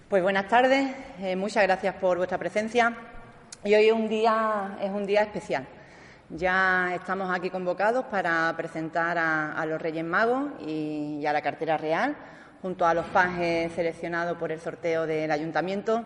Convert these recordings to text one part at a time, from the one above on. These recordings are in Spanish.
Pues buenas tardes, muchas gracias por vuestra presencia. Y hoy es un día especial. Ya estamos aquí convocados para presentar a los Reyes Magos y a la cartera real, junto a los pajes seleccionados por el sorteo del Ayuntamiento.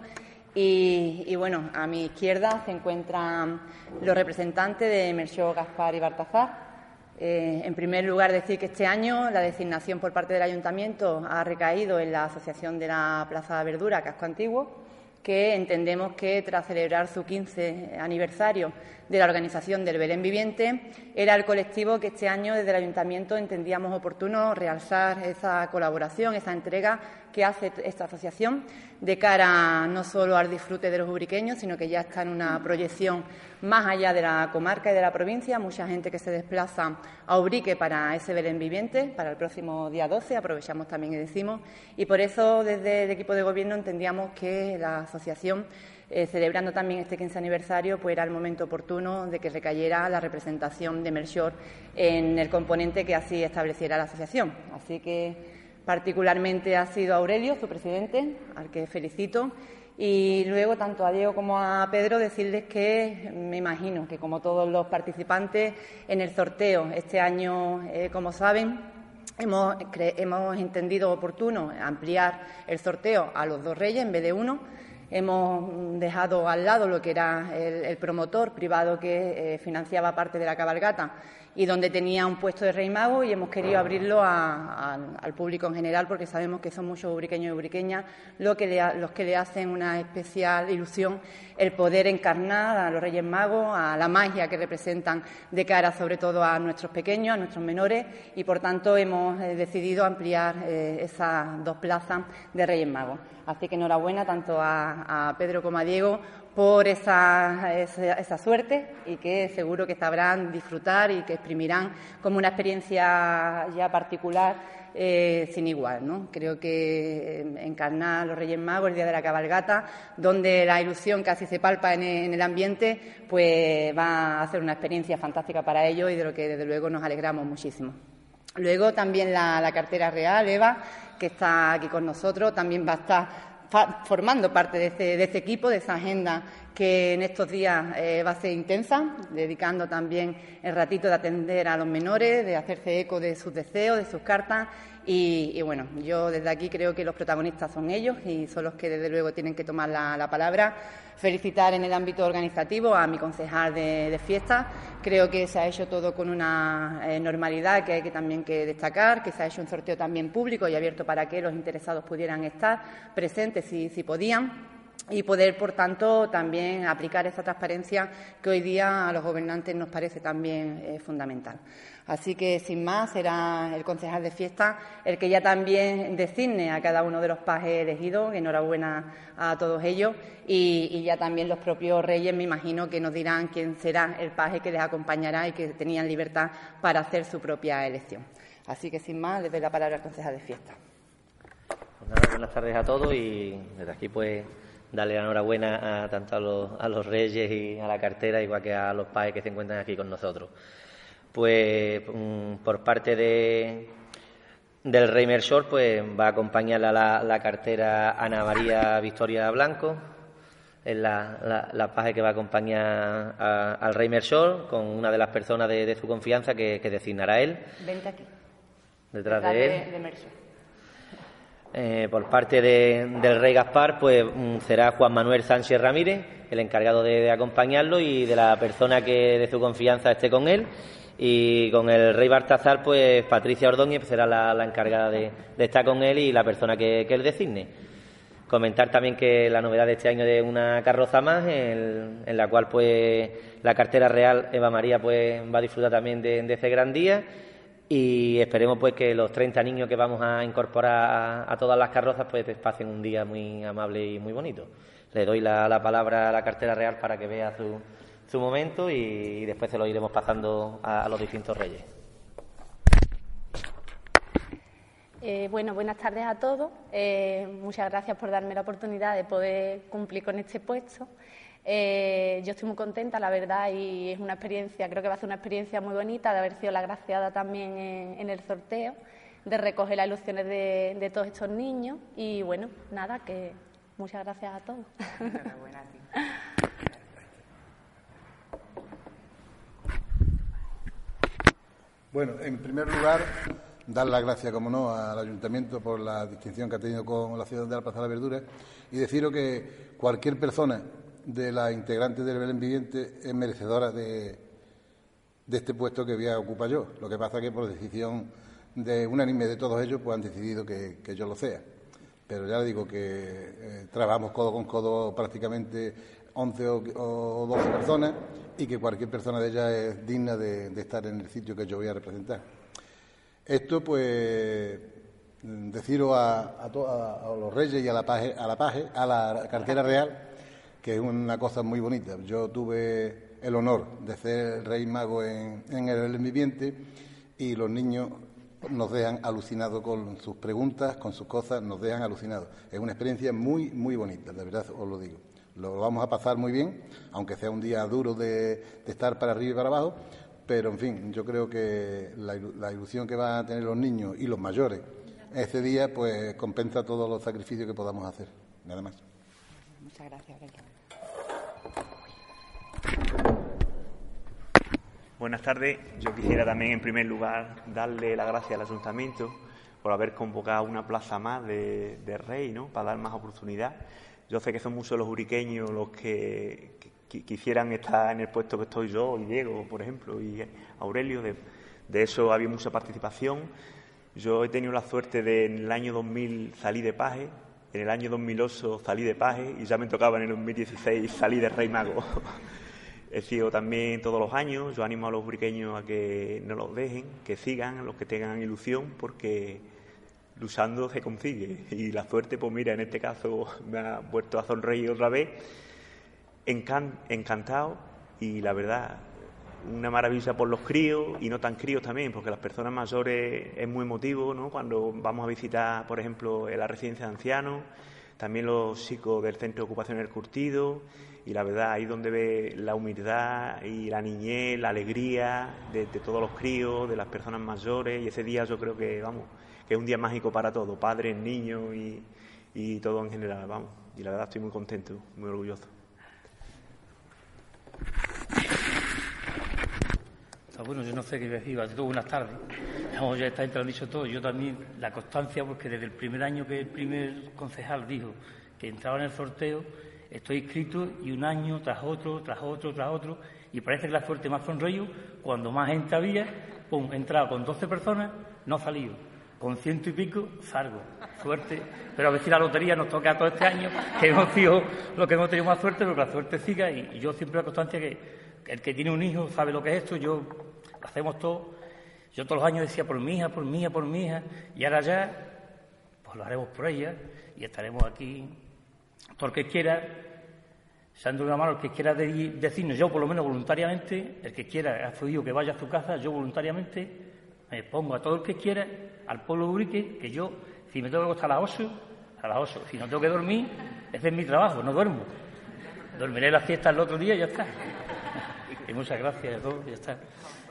Y bueno, a mi izquierda se encuentran los representantes de Melchor, Gaspar y Baltasar. En primer lugar, decir que este año la designación por parte del Ayuntamiento ha recaído en la Asociación de la Plaza de Verdura, Casco Antiguo, que entendemos que, tras celebrar su 15 aniversario de la organización del Belén Viviente, era el colectivo que este año desde el Ayuntamiento entendíamos oportuno realzar esa colaboración, esa entrega que hace esta asociación de cara no solo al disfrute de los ubriqueños, sino que ya está en una proyección más allá de la comarca y de la provincia. Mucha gente que se desplaza a Ubrique para ese Belén Viviente, para el próximo día 12, aprovechamos también y decimos, y por eso desde el equipo de Gobierno entendíamos que la asociación, celebrando también este 15 aniversario, pues era el momento oportuno de que recayera la representación de Melchor en el componente que así estableciera la asociación. Así que particularmente ha sido Aurelio, su presidente, al que felicito, y luego tanto a Diego como a Pedro decirles que me imagino que, como todos los participantes en el sorteo este año, como saben, hemos entendido oportuno ampliar el sorteo a los 2 reyes en vez de uno. Hemos dejado al lado lo que era el promotor privado que financiaba parte de la cabalgata y donde tenía un puesto de Rey Mago, y hemos querido abrirlo al público en general, porque sabemos que son muchos ubriqueños y ubriqueñas los que le hacen una especial ilusión el poder encarnar a los Reyes Magos, a la magia que representan de cara sobre todo a nuestros pequeños, a nuestros menores, y por tanto hemos decidido ampliar esas 2 plazas de Reyes Magos. Así que enhorabuena tanto a Pedro como a Diego por esa suerte, y que seguro que sabrán disfrutar y que exprimirán como una experiencia ya particular sin igual, ¿no? Creo que encarnar a los Reyes Magos el día de la cabalgata, donde la ilusión casi se palpa en el ambiente, pues va a ser una experiencia fantástica para ellos y de lo que desde luego nos alegramos muchísimo. Luego también la cartera real, Eva, que está aquí con nosotros, también va a estar formando parte de este equipo, de esa agenda que en estos días va a ser intensa, dedicando también el ratito de atender a los menores, de hacerse eco de sus deseos, de sus cartas. Y bueno, yo desde aquí creo que los protagonistas son ellos y son los que desde luego tienen que tomar la palabra. Felicitar en el ámbito organizativo a mi concejal de fiestas. Creo que se ha hecho todo con una normalidad que hay también que destacar, que se ha hecho un sorteo también público y abierto para que los interesados pudieran estar presentes si podían, y poder, por tanto, también aplicar esa transparencia que hoy día a los gobernantes nos parece también fundamental. Así que, sin más, será el concejal de fiesta el que ya también designe a cada uno de los pajes elegidos. Enhorabuena a todos ellos. Y ya también los propios reyes, me imagino, que nos dirán quién será el paje que les acompañará y que tenían libertad para hacer su propia elección. Así que, sin más, le doy la palabra al concejal de fiesta. Pues nada, buenas tardes a todos, y desde aquí, pues, darle la enhorabuena tanto a los reyes y a la cartera, igual que a los pajes que se encuentran aquí con nosotros. Pues por parte del Rey Melchor, pues va a acompañar a la cartera Ana María Victoria Blanco, es la paje que va a acompañar al Rey Melchor, con una de las personas de su confianza que designará él. Vente aquí. Detrás de él. De Melchor. Por parte del Rey Gaspar, pues será Juan Manuel Sánchez Ramírez, el encargado de acompañarlo y de la persona que de su confianza esté con él. Y con el Rey Baltasar, pues Patricia Ordóñez será la encargada de estar con él y la persona que él designe. Comentar también que la novedad de este año es una carroza más, en la cual pues la cartera real Eva María pues va a disfrutar también de ese gran día, y esperemos pues que los 30 niños que vamos a incorporar a todas las carrozas pues pasen un día muy amable y muy bonito. Le doy la palabra a la cartera real para que vea su momento, y después se lo iremos pasando a los distintos reyes. Bueno, buenas tardes a todos. Muchas gracias por darme la oportunidad de poder cumplir con este puesto. Yo estoy muy contenta, la verdad, y es una experiencia, creo que va a ser una experiencia muy bonita de haber sido la agraciada también en el sorteo, de recoger las ilusiones de todos estos niños. Y bueno, nada, que Muchas gracias a todos. Enhorabuena a ti. Bueno, en primer lugar, dar las gracias, como no, al Ayuntamiento por la distinción que ha tenido con la ciudad de la Plaza de la Verdura y deciros que cualquier persona de las integrantes del Belén Viviente es merecedora de este puesto que voy a ocupar yo. Lo que pasa es que por decisión de unánime de todos ellos pues han decidido que yo lo sea. Pero ya le digo que trabajamos codo con codo prácticamente 11 o 12 personas y que cualquier persona de ellas es digna de estar en el sitio que yo voy a representar. Esto, pues, deciros a los reyes y a la cartera real, que es una cosa muy bonita. Yo tuve el honor de ser el Rey Mago en el Belén Viviente y los niños nos dejan alucinados con sus preguntas, con sus cosas, nos dejan alucinados. Es una experiencia muy, muy bonita, de verdad os lo digo. Lo vamos a pasar muy bien, aunque sea un día duro de estar para arriba y para abajo, pero, en fin, yo creo que la ilusión que van a tener los niños y los mayores ese día, pues, compensa todos los sacrificios que podamos hacer. Nada más. Muchas gracias, Belén. Buenas tardes. Yo quisiera también, en primer lugar, darle las gracias al Ayuntamiento por haber convocado una plaza más de Rey, ¿no?, para dar más oportunidad. Yo sé que son muchos los uriqueños los que quisieran estar en el puesto que estoy yo, y Diego, por ejemplo, y Aurelio. De eso había mucha participación. Yo he tenido la suerte de, en el año 2000 salí de paje, en el año 2008 salí de paje y ya me tocaba en el 2016 salir de Rey Mago. He sido también todos los años. Yo animo a los uriqueños a que no los dejen, que sigan, los que tengan ilusión, porque luchando se consigue. Y la suerte, pues mira, en este caso me ha vuelto a sonreír otra vez. Encantado, y la verdad, una maravilla por los críos y no tan críos también, porque las personas mayores es muy emotivo, ¿no?, cuando vamos a visitar, por ejemplo, la residencia de ancianos, también los chicos del Centro de Ocupación El Curtido, y la verdad, ahí donde ve la humildad y la niñez, la alegría de todos los críos, de las personas mayores, y ese día yo creo que, vamos, que es un día mágico para todos, padres, niños y todo en general, vamos, y la verdad estoy muy contento, muy orgulloso. Bueno, yo no sé qué decir, a todos buenas tardes. Vamos, ya está lo han dicho todo. Yo también, la constancia, porque desde el primer año que el primer concejal dijo que entraba en el sorteo, estoy inscrito y un año tras otro, y parece que la suerte más sonreído, cuando más gente había, pum, he entrado con 12 personas, no he salido. Con 100 y pico, salgo. Suerte. Pero a ver si la lotería nos toca todo este año, que hemos sido lo que hemos tenido más suerte, pero que la suerte siga, y yo siempre la constancia que el que tiene un hijo sabe lo que es esto. Yo lo hacemos todo. Yo todos los años decía por mi hija, y ahora ya pues lo haremos por ella y estaremos aquí. Todo el que quiera, echando una mano, el que quiera decirnos, yo por lo menos voluntariamente, el que quiera, ha pedido que vaya a su casa, yo voluntariamente me pongo a todo el que quiera, al pueblo de Urique, que yo, si me tengo que acostar a las 8, si no tengo que dormir, ese es mi trabajo, no duermo. Dormiré la siesta el otro día y ya está. Y muchas gracias a todos, ya está.